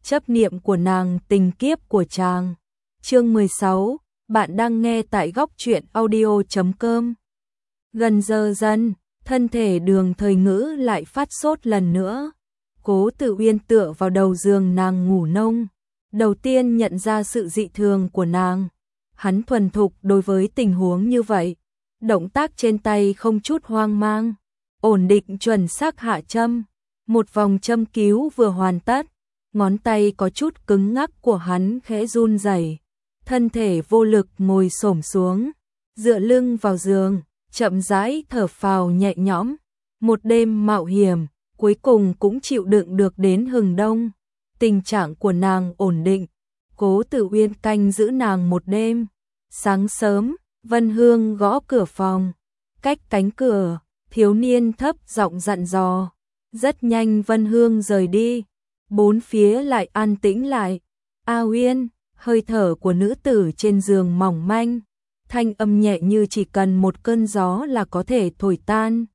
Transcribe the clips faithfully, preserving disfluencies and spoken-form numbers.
chấp niệm của nàng, tình kiếp của chàng. Chương mười sáu, bạn đang nghe tại góc truyện audio chấm com. Gần giờ dần, thân thể Đường Thời Ngữ lại phát sốt lần nữa. Cố Tử Uyên tựa vào đầu giường nàng ngủ nông. Đầu tiên nhận ra sự dị thường của nàng. Hắn thuần thục đối với tình huống như vậy. Động tác trên tay không chút hoang mang. Ổn định chuẩn xác hạ châm. Một vòng châm cứu vừa hoàn tất. Ngón tay có chút cứng ngắc của hắn khẽ run rẩy. Thân thể vô lực ngồi xổm xuống. Dựa lưng vào giường. Chậm rãi thở phào nhẹ nhõm. Một đêm mạo hiểm. Cuối cùng cũng chịu đựng được đến hừng đông. Tình trạng của nàng ổn định. Cố Tử Uyên canh giữ nàng một đêm. Sáng sớm, Vân Hương gõ cửa phòng. Cách cánh cửa, thiếu niên thấp giọng dặn dò. Rất nhanh Vân Hương rời đi. Bốn phía lại an tĩnh lại. A Uyên, hơi thở của nữ tử trên giường mỏng manh. Thanh âm nhẹ như chỉ cần một cơn gió là có thể thổi tan.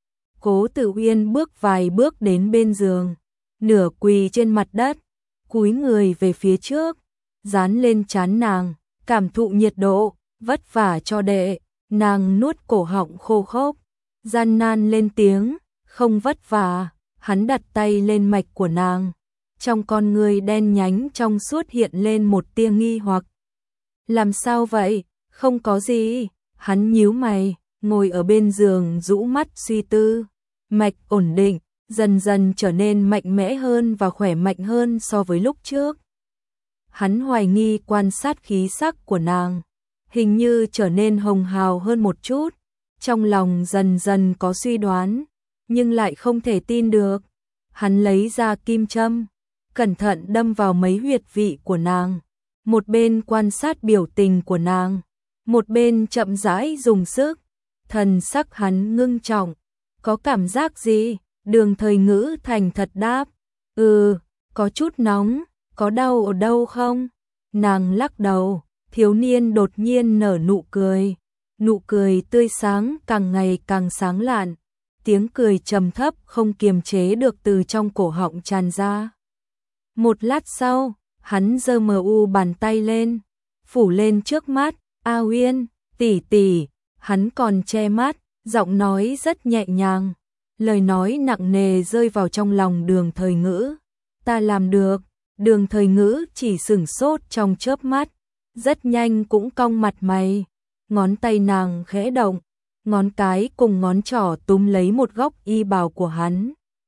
Cố Tử Uyên bước vài bước đến bên giường. Nửa quỳ trên mặt đất. Cúi người về phía trước. Dán lên trán nàng. Cảm thụ nhiệt độ. Vất vả cho đệ. Nàng nuốt cổ họng khô khốc. Gian nan lên tiếng. Không vất vả. Hắn đặt tay lên mạch của nàng. Trong con người đen nhánh trong suốt hiện lên một tia nghi hoặc. Làm sao vậy? Không có gì. Hắn nhíu mày. Ngồi ở bên giường rũ mắt suy tư. Mạch ổn định. Dần dần trở nên mạnh mẽ hơn và khỏe mạnh hơn so với lúc trước. Hắn hoài nghi quan sát khí sắc của nàng. Hình như trở nên hồng hào hơn một chút. Trong lòng dần dần có suy đoán. Nhưng lại không thể tin được. Hắn lấy ra kim châm. Cẩn thận đâm vào mấy huyệt vị của nàng. Một bên quan sát biểu tình của nàng. Một bên chậm rãi dùng sức. Thần sắc hắn ngưng trọng. Có cảm giác gì? Đường Thời Ngữ thành thật đáp. Ừ, có chút nóng. Có đau ở đâu không? Nàng lắc đầu. Thiếu niên đột nhiên nở nụ cười. Nụ cười tươi sáng càng ngày càng sáng lạn. Tiếng cười trầm thấp không kiềm chế được từ trong cổ họng tràn ra. Một lát sau, hắn giơ mờ u bàn tay lên. Phủ lên trước mắt. A Uyên, tỷ tỷ. Hắn còn che mắt. Giọng nói rất nhẹ nhàng. Lời nói nặng nề rơi vào trong lòng Đường Thời Ngữ. Ta làm được. Đường Thời Ngữ chỉ sửng sốt trong chớp mắt. Rất nhanh cũng cong mặt mày. Ngón tay nàng khẽ động. Ngón cái cùng ngón trỏ túm lấy một góc y bào của hắn.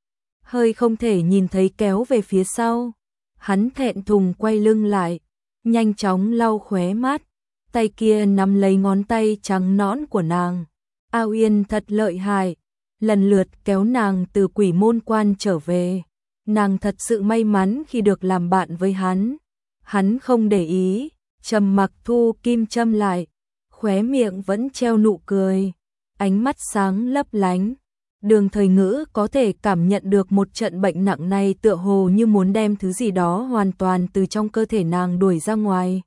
Hơi không thể nhìn thấy kéo về phía sau. Hắn thẹn thùng quay lưng lại. Nhanh chóng lau khóe mắt. Tay kia nắm lấy ngón tay trắng nõn của nàng. A Uyên thật lợi hại. Lần lượt kéo nàng từ quỷ môn quan trở về. Nàng thật sự may mắn khi được làm bạn với hắn. Hắn không để ý. Trầm mặc thu kim châm lại. Khóe miệng vẫn treo nụ cười. Ánh mắt sáng lấp lánh. Đường Thời Ngữ có thể cảm nhận được một trận bệnh nặng này tựa hồ như muốn đem thứ gì đó hoàn toàn từ trong cơ thể nàng đuổi ra ngoài.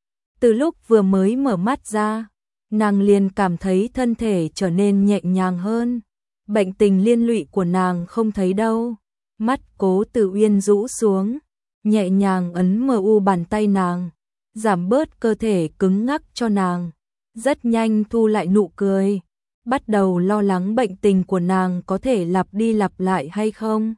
Từ lúc vừa mới mở mắt ra, nàng liền cảm thấy thân thể trở nên nhẹ nhàng hơn. Bệnh tình liên lụy của nàng không thấy đâu. Mắt Cố Tử Uyên rũ xuống, nhẹ nhàng ấn mờ u bàn tay nàng, giảm bớt cơ thể cứng ngắc cho nàng. Rất nhanh thu lại nụ cười, bắt đầu lo lắng bệnh tình của nàng có thể lặp đi lặp lại hay không.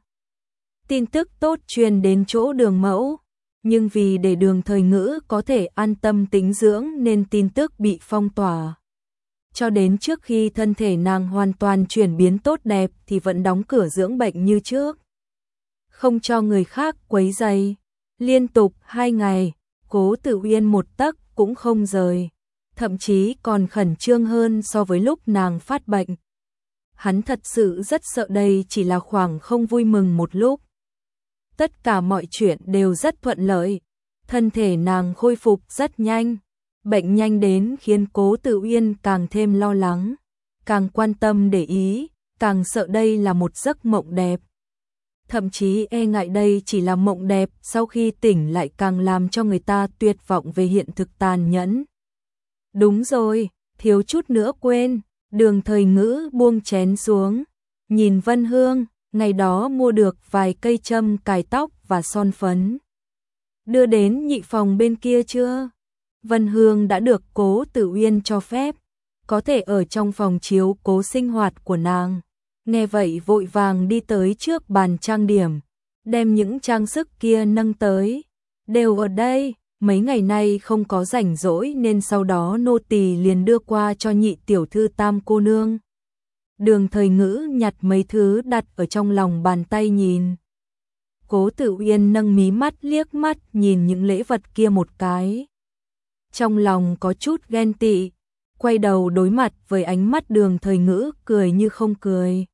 Tin tức tốt truyền đến chỗ Đường mẫu, nhưng vì để Đường Thời Ngữ có thể an tâm tĩnh dưỡng nên tin tức bị phong tỏa. Cho đến trước khi thân thể nàng hoàn toàn chuyển biến tốt đẹp thì vẫn đóng cửa dưỡng bệnh như trước. Không cho người khác quấy rầy. Liên tục hai ngày, Cố Tử Uyên một tấc cũng không rời. Thậm chí còn khẩn trương hơn so với lúc nàng phát bệnh. Hắn thật sự rất sợ đây chỉ là khoảng không vui mừng một lúc. Tất cả mọi chuyện đều rất thuận lợi. Thân thể nàng khôi phục rất nhanh. Bệnh nhanh đến khiến Cố Tử Uyên càng thêm lo lắng. Càng quan tâm để ý, càng sợ đây là một giấc mộng đẹp. Thậm chí e ngại đây chỉ là mộng đẹp, sau khi tỉnh lại càng làm cho người ta tuyệt vọng về hiện thực tàn nhẫn. Đúng rồi, thiếu chút nữa quên. Đường Thời Ngữ buông chén xuống, nhìn Vân Hương, ngày đó mua được vài cây châm cài tóc và son phấn. đưa đến nhị phòng bên kia chưa? Vân Hương đã được Cố Tử Uyên cho phép, có thể ở trong phòng chiếu cố sinh hoạt của nàng. Nghe vậy vội vàng đi tới trước bàn trang điểm, đem những trang sức kia nâng tới. Đều ở đây, mấy ngày nay không có rảnh rỗi nên sau đó nô tỳ liền đưa qua cho nhị tiểu thư Tam cô nương. Đường Thời Ngữ nhặt mấy thứ đặt ở trong lòng bàn tay nhìn. Cố Tử Uyên nâng mí mắt liếc mắt nhìn những lễ vật kia một cái. Trong lòng có chút ghen tị, quay đầu đối mặt với ánh mắt Đường Thời Ngữ cười như không cười.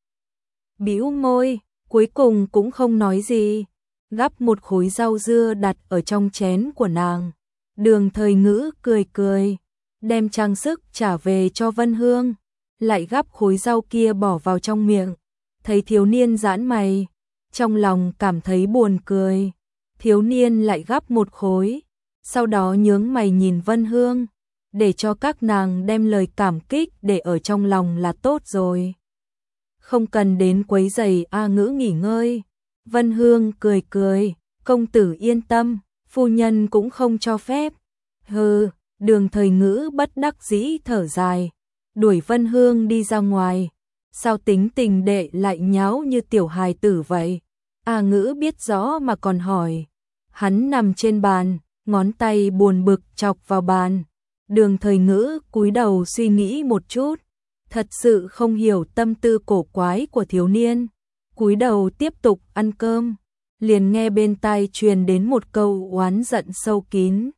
Bĩu môi, cuối cùng cũng không nói gì, gắp một khối rau dưa đặt ở trong chén của nàng. Đường Thời Ngữ cười cười, đem trang sức trả về cho Vân Hương, lại gắp khối rau kia bỏ vào trong miệng. Thấy thiếu niên giãn mày, trong lòng cảm thấy buồn cười. Thiếu niên lại gắp một khối, sau đó nhướng mày nhìn Vân Hương, để cho các nàng đem lời cảm kích để ở trong lòng là tốt rồi. Không cần đến quấy rầy A Ngữ nghỉ ngơi. Vân Hương cười cười, công tử yên tâm, phu nhân cũng không cho phép. Hừ, Đường Thời Ngữ bất đắc dĩ thở dài, đuổi Vân Hương đi ra ngoài. Sao tính tình đệ lại nháo như tiểu hài tử vậy? A Ngữ biết rõ mà còn hỏi. Hắn nằm trên bàn, ngón tay buồn bực chọc vào bàn. Đường Thời Ngữ cúi đầu suy nghĩ một chút, thật sự không hiểu tâm tư cổ quái của thiếu niên. Cúi đầu tiếp tục ăn cơm, liền nghe bên tai truyền đến một câu oán giận sâu kín.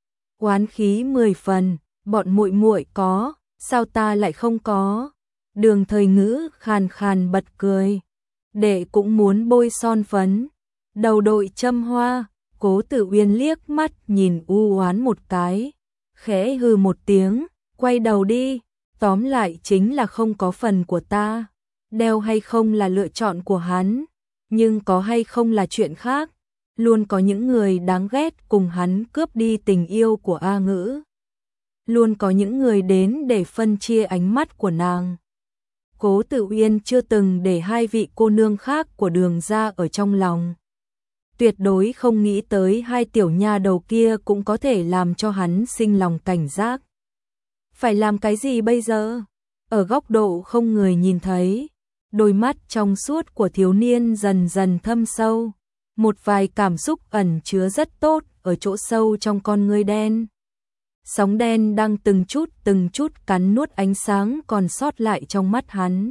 Oán khí mười phần, bọn muội muội có, sao ta lại không có? Đường Thời Ngữ khàn khàn bật cười. Đệ cũng muốn bôi son phấn, đầu đội châm hoa. Cố Tử Uyên liếc mắt nhìn u oán một cái, khẽ hừ một tiếng, quay đầu đi. Tóm lại chính là không có phần của ta. Đeo hay không là lựa chọn của hắn, nhưng có hay không là chuyện khác. Luôn có những người đáng ghét cùng hắn cướp đi tình yêu của A Ngữ. Luôn có những người đến để phân chia ánh mắt của nàng. Cố Tử Uyên chưa từng để hai vị cô nương khác của Đường gia ở trong lòng. Tuyệt đối không nghĩ tới hai tiểu nha đầu kia cũng có thể làm cho hắn sinh lòng cảnh giác. Phải làm cái gì bây giờ? Ở góc độ không người nhìn thấy, đôi mắt trong suốt của thiếu niên dần dần thâm sâu. Một vài cảm xúc ẩn chứa rất tốt ở chỗ sâu trong con ngươi đen. Sóng đen đang từng chút từng chút cắn nuốt ánh sáng còn sót lại trong mắt hắn.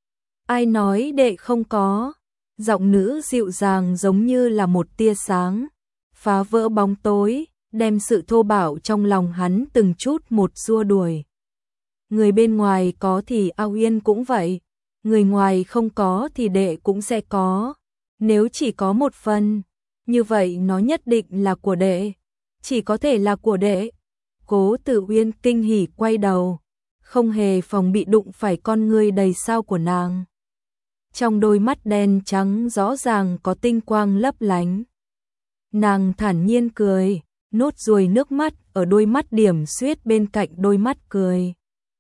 Ai nói đệ không có? Giọng nữ dịu dàng giống như là một tia sáng, phá vỡ bóng tối, đem sự thô bạo trong lòng hắn từng chút một xua đuổi. Người bên ngoài có thì A Uyên cũng vậy, người ngoài không có thì đệ cũng sẽ có. Nếu chỉ có một phần, như vậy nó nhất định là của đệ, chỉ có thể là của đệ. Cố Tử Uyên kinh hỉ quay đầu, không hề phòng bị đụng phải con ngươi đầy sao của nàng. Trong đôi mắt đen trắng rõ ràng có tinh quang lấp lánh. Nàng thản nhiên cười, nốt ruồi nước mắt ở đôi mắt điểm xuyết bên cạnh đôi mắt cười,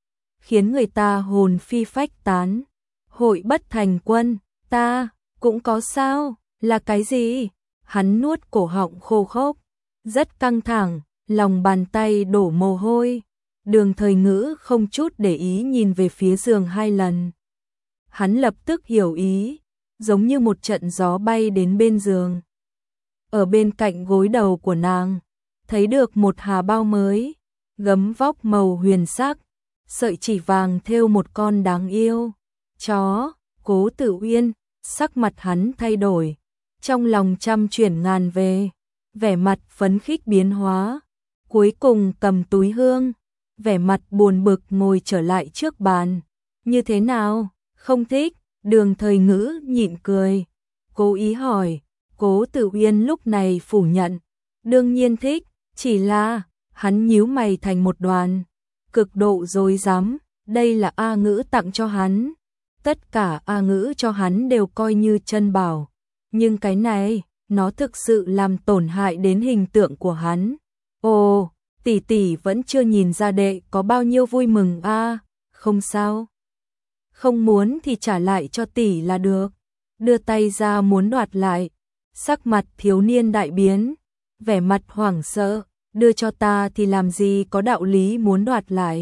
khiến người ta hồn phi phách tán. Hội bất thành quân, ta cũng có sao? Là cái gì? Hắn nuốt cổ họng khô khốc, rất căng thẳng, lòng bàn tay đổ mồ hôi. Đường Thời Ngữ không chút để ý nhìn về phía giường hai lần. Hắn lập tức hiểu ý, giống như một trận gió bay đến bên giường. Ở bên cạnh gối đầu của nàng, thấy được một hà bao mới, gấm vóc màu huyền sắc, sợi chỉ vàng thêu một con đáng yêu chó. Cố Tử Uyên, sắc mặt hắn thay đổi, trong lòng trăm chuyển ngàn về, vẻ mặt phấn khích biến hóa, cuối cùng cầm túi hương, vẻ mặt buồn bực ngồi trở lại trước bàn. Như thế nào? Không thích? Đường Thời Ngữ nhịn cười, cố ý hỏi. Cố Tử Uyên lúc này phủ nhận, đương nhiên thích, chỉ là, hắn nhíu mày thành một đoàn, cực độ rối rắm. Đây là A Ngữ tặng cho hắn, tất cả A Ngữ cho hắn đều coi như chân bảo, nhưng cái này, nó thực sự làm tổn hại đến hình tượng của hắn. Ồ, tỷ tỷ vẫn chưa nhìn ra đệ có bao nhiêu vui mừng a. À, không sao, không muốn thì trả lại cho tỷ là được. Đưa tay ra muốn đoạt lại, sắc mặt thiếu niên đại biến, vẻ mặt hoảng sợ, đưa cho ta thì làm gì có đạo lý muốn đoạt lại.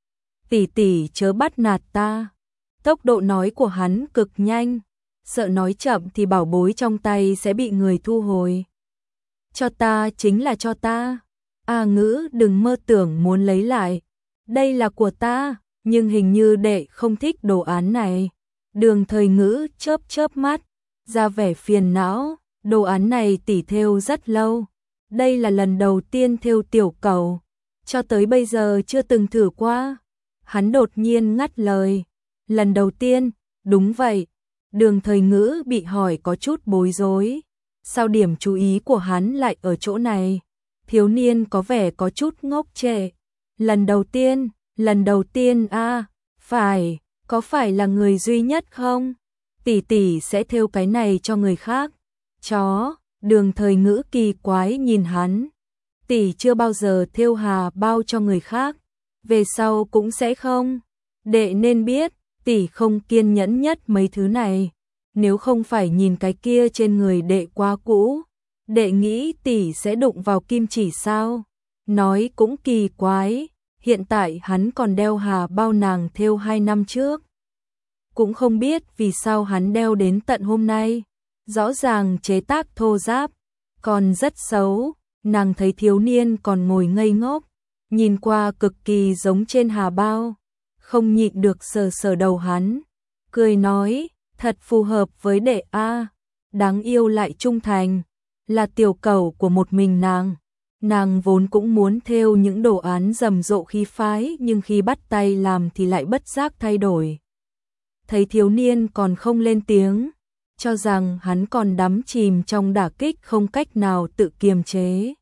Tỷ tỷ chớ bắt nạt ta. Tốc độ nói của hắn cực nhanh, sợ nói chậm thì bảo bối trong tay sẽ bị người thu hồi. Cho ta chính là cho ta. A Ngữ đừng mơ tưởng muốn lấy lại. Đây là của ta, nhưng hình như đệ không thích đồ án này. Đường Thời Ngữ chớp chớp mắt, ra vẻ phiền não, đồ án này tỷ thêu rất lâu. Đây là lần đầu tiên thêu tiểu cầu, cho tới bây giờ chưa từng thử qua. Hắn đột nhiên ngắt lời, lần đầu tiên, đúng vậy. Đường Thời Ngữ bị hỏi có chút bối rối. Sao điểm chú ý của hắn lại ở chỗ này? Thiếu niên có vẻ có chút ngốc trệ. Lần đầu tiên, lần đầu tiên a à, phải, có phải là người duy nhất không? Tỷ tỷ sẽ thêu cái này cho người khác. Chó, Đường Thời Ngữ kỳ quái nhìn hắn. Tỷ chưa bao giờ thêu hà bao cho người khác, về sau cũng sẽ không. Đệ nên biết, tỷ không kiên nhẫn nhất mấy thứ này. Nếu không phải nhìn cái kia trên người đệ quá cũ, đệ nghĩ tỷ sẽ đụng vào kim chỉ sao? Nói cũng kỳ quái, hiện tại hắn còn đeo hà bao nàng thêu hai năm trước. Cũng không biết vì sao hắn đeo đến tận hôm nay. Rõ ràng chế tác thô ráp, còn rất xấu. Nàng thấy thiếu niên còn ngồi ngây ngốc, nhìn qua cực kỳ giống trên hà bao, không nhịn được sờ sờ đầu hắn, cười nói, thật phù hợp với đệ a, đáng yêu lại trung thành, là tiểu cầu của một mình nàng. Nàng vốn cũng muốn thêu những đồ án rầm rộ khí phái, nhưng khi bắt tay làm thì lại bất giác thay đổi. Thấy thiếu niên còn không lên tiếng, cho rằng hắn còn đắm chìm trong đả kích không cách nào tự kiềm chế.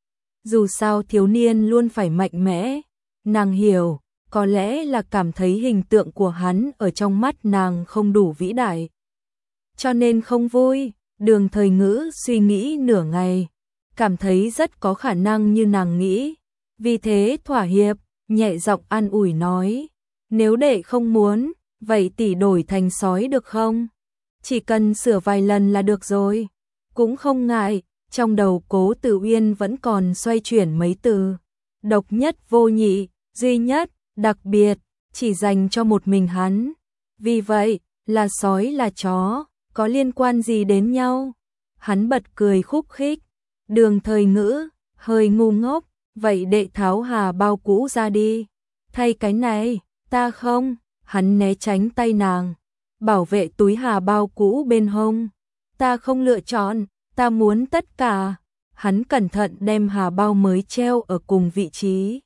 Dù sao thiếu niên luôn phải mạnh mẽ, nàng hiểu, có lẽ là cảm thấy hình tượng của hắn ở trong mắt nàng không đủ vĩ đại. Cho nên không vui. Đường Thời Ngữ suy nghĩ nửa ngày, cảm thấy rất có khả năng như nàng nghĩ, vì thế thỏa hiệp, nhẹ giọng an ủi nói, nếu đệ không muốn, vậy tỷ đổi thành sói được không? Chỉ cần sửa vài lần là được rồi. Cũng không ngại. Trong đầu Cố Tử Uyên vẫn còn xoay chuyển mấy từ, độc nhất vô nhị, duy nhất, đặc biệt, chỉ dành cho một mình hắn. Vì vậy, là sói là chó, có liên quan gì đến nhau? Hắn bật cười khúc khích. Đường Thời Ngữ hơi ngu ngốc, vậy đệ tháo hà bao cũ ra đi. Thay cái này, ta không. Hắn né tránh tay nàng, bảo vệ túi hà bao cũ bên hông. Ta không lựa chọn, ta muốn tất cả. Hắn cẩn thận đem hà bao mới treo ở cùng vị trí,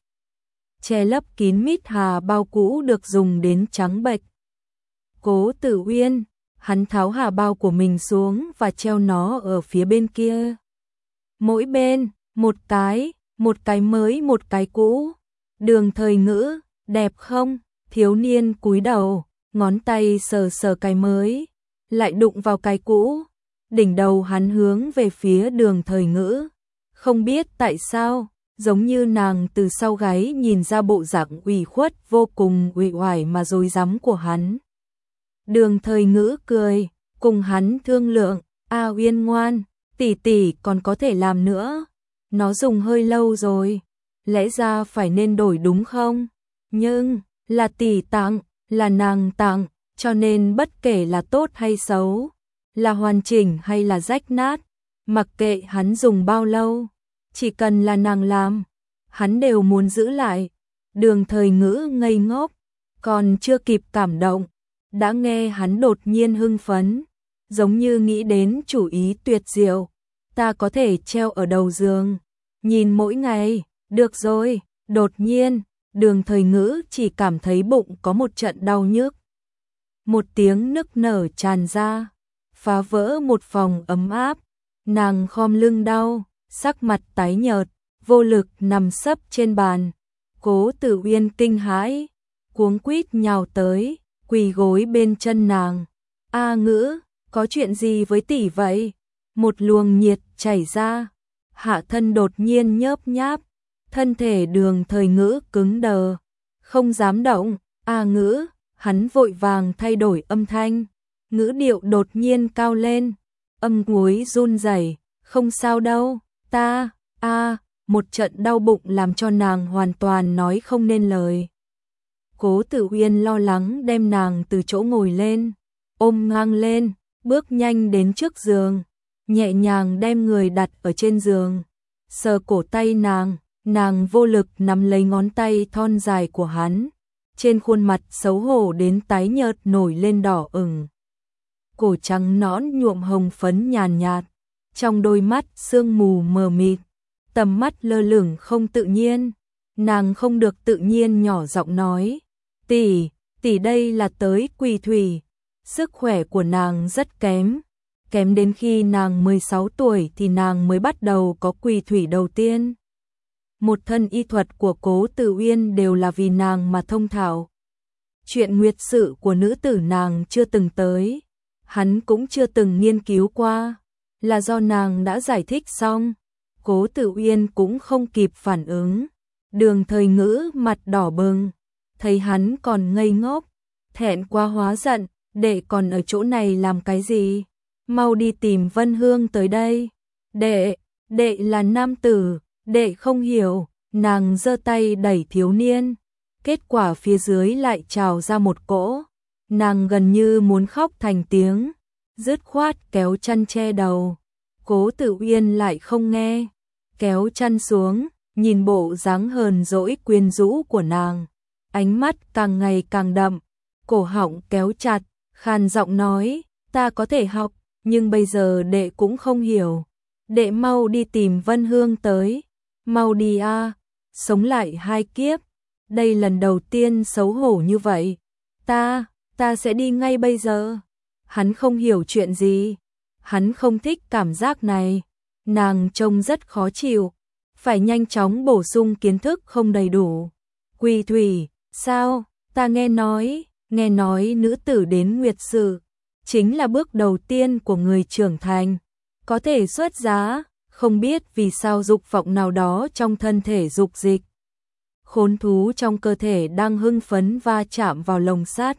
che lấp kín mít hà bao cũ được dùng đến trắng bệch. Cố Tử Uyên, hắn tháo hà bao của mình xuống và treo nó ở phía bên kia. Mỗi bên, một cái, một cái mới một cái cũ. Đường Thời Ngữ, đẹp không? Thiếu niên cúi đầu, ngón tay sờ sờ cái mới, lại đụng vào cái cũ. Đỉnh đầu hắn hướng về phía Đường Thời Ngữ. Không biết tại sao, giống như nàng từ sau gáy nhìn ra bộ dạng ủy khuất vô cùng uể oải mà rối rắm của hắn. Đường Thời Ngữ cười, cùng hắn thương lượng, A Uyên ngoan, tỷ tỷ còn có thể làm nữa. Nó dùng hơi lâu rồi, lẽ ra phải nên đổi đúng không? Nhưng, là tỷ tặng, là nàng tặng, cho nên bất kể là tốt hay xấu, là hoàn chỉnh hay là rách nát, mặc kệ hắn dùng bao lâu, chỉ cần là nàng làm, hắn đều muốn giữ lại. Đường Thời Ngữ ngây ngốc, còn chưa kịp cảm động, đã nghe hắn đột nhiên hưng phấn, giống như nghĩ đến chủ ý tuyệt diệu. Ta có thể treo ở đầu giường, nhìn mỗi ngày, được rồi. Đột nhiên, Đường Thời Ngữ chỉ cảm thấy bụng có một trận đau nhức. Một tiếng nức nở tràn ra, phá vỡ một phòng ấm áp. Nàng khom lưng đau, sắc mặt tái nhợt, vô lực nằm sấp trên bàn. Cố Tử Uyên kinh hãi, cuống quýt nhào tới, quỳ gối bên chân nàng. A Ngữ, có chuyện gì với tỷ vậy? Một luồng nhiệt chảy ra, hạ thân đột nhiên nhớp nháp, thân thể Đường Thời Ngữ cứng đờ, không dám động. A Ngữ, hắn vội vàng thay đổi âm thanh, ngữ điệu đột nhiên cao lên, âm cuối run rẩy, không sao đâu, ta, A, một trận đau bụng làm cho nàng hoàn toàn nói không nên lời. Cố Tử Uyên lo lắng đem nàng từ chỗ ngồi lên, ôm ngang lên, bước nhanh đến trước giường, nhẹ nhàng đem người đặt ở trên giường, sờ cổ tay nàng, nàng vô lực nắm lấy ngón tay thon dài của hắn, trên khuôn mặt xấu hổ đến tái nhợt nổi lên đỏ ửng. Cổ trắng nõn nhuộm hồng phấn nhàn nhạt, trong đôi mắt sương mù mờ mịt, tầm mắt lơ lửng không tự nhiên, nàng không được tự nhiên nhỏ giọng nói, tỷ, tỷ đây là tới quỳ thủy, sức khỏe của nàng rất kém, kém đến khi nàng mười sáu tuổi thì nàng mới bắt đầu có quỳ thủy đầu tiên. Một thân y thuật của Cố Tử Uyên đều là vì nàng mà thông thạo. Chuyện nguyệt sự của nữ tử nàng chưa từng tới, hắn cũng chưa từng nghiên cứu qua, là do nàng đã giải thích xong. Cố Tử Uyên cũng không kịp phản ứng, Đường Thời Ngữ mặt đỏ bừng, thấy hắn còn ngây ngốc, thẹn quá hóa giận, đệ còn ở chỗ này làm cái gì? Mau đi tìm Vân Hương tới đây. Đệ, đệ là nam tử, đệ không hiểu, nàng giơ tay đẩy thiếu niên, kết quả phía dưới lại trào ra một cỗ, nàng gần như muốn khóc thành tiếng, dứt khoát kéo chăn che đầu. Cố Tử Uyên lại không nghe, kéo chăn xuống, nhìn bộ dáng hờn dỗi quyến rũ của nàng, ánh mắt càng ngày càng đậm, cổ họng kéo chặt, khàn giọng nói, ta có thể học, nhưng bây giờ đệ cũng không hiểu, đệ mau đi tìm Vân Hương tới, mau đi a, sống lại hai kiếp, đây lần đầu tiên xấu hổ như vậy, ta, ta sẽ đi ngay bây giờ. Hắn không hiểu chuyện gì, hắn không thích cảm giác này, nàng trông rất khó chịu, phải nhanh chóng bổ sung kiến thức không đầy đủ. Quỳ thủy, sao, ta nghe nói, nghe nói nữ tử đến nguyệt sự, chính là bước đầu tiên của người trưởng thành, có thể xuất giá, không biết vì sao dục vọng nào đó trong thân thể dục dịch. Khốn thú trong cơ thể đang hưng phấn va chạm vào lồng sắt.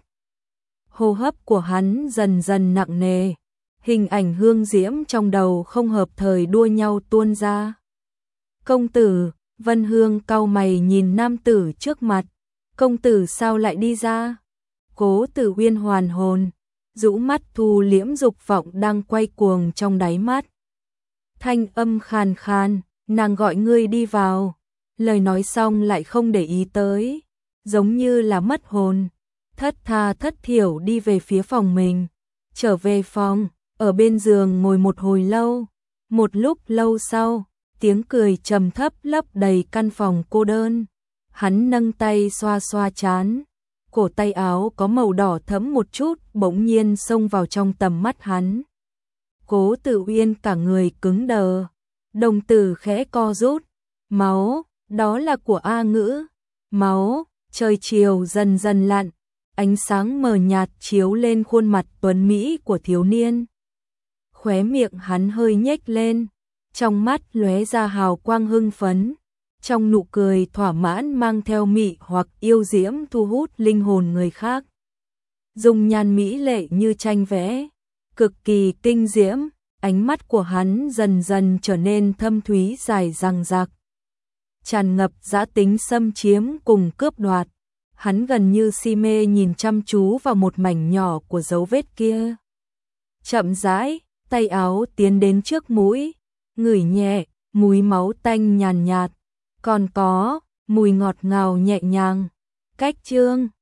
Hô hấp của hắn dần dần nặng nề, hình ảnh hương diễm trong đầu không hợp thời đua nhau tuôn ra. Công tử, Vân Hương cau mày nhìn nam tử trước mặt, công tử sao lại đi ra? Cố Tử Uyên hoàn hồn, rũ mắt thu liễm dục vọng đang quay cuồng trong đáy mắt. Thanh âm khàn khàn, nàng gọi ngươi đi vào, lời nói xong lại không để ý tới, giống như là mất hồn. Thất tha thất thiểu đi về phía phòng mình, trở về phòng, ở bên giường ngồi một hồi lâu, một lúc lâu sau, tiếng cười trầm thấp lấp đầy căn phòng cô đơn. Hắn nâng tay xoa xoa trán, cổ tay áo có màu đỏ thẫm một chút bỗng nhiên xông vào trong tầm mắt hắn. Cố Tử Uyên cả người cứng đờ, đồng tử khẽ co rút, máu, đó là của A Ngữ, máu, trời chiều dần dần lặn. Ánh sáng mờ nhạt chiếu lên khuôn mặt tuấn mỹ của thiếu niên. Khóe miệng hắn hơi nhếch lên, trong mắt lóe ra hào quang hưng phấn, trong nụ cười thỏa mãn mang theo mị hoặc yêu diễm thu hút linh hồn người khác. Dung nhan mỹ lệ như tranh vẽ, cực kỳ kinh diễm, ánh mắt của hắn dần dần trở nên thâm thúy dài dằng dặc, tràn ngập dã tính xâm chiếm cùng cướp đoạt. Hắn gần như si mê nhìn chăm chú vào một mảnh nhỏ của dấu vết kia. Chậm rãi, tay áo tiến đến trước mũi, ngửi nhẹ, mùi máu tanh nhàn nhạt, còn có mùi ngọt ngào nhẹ nhàng. Cách chương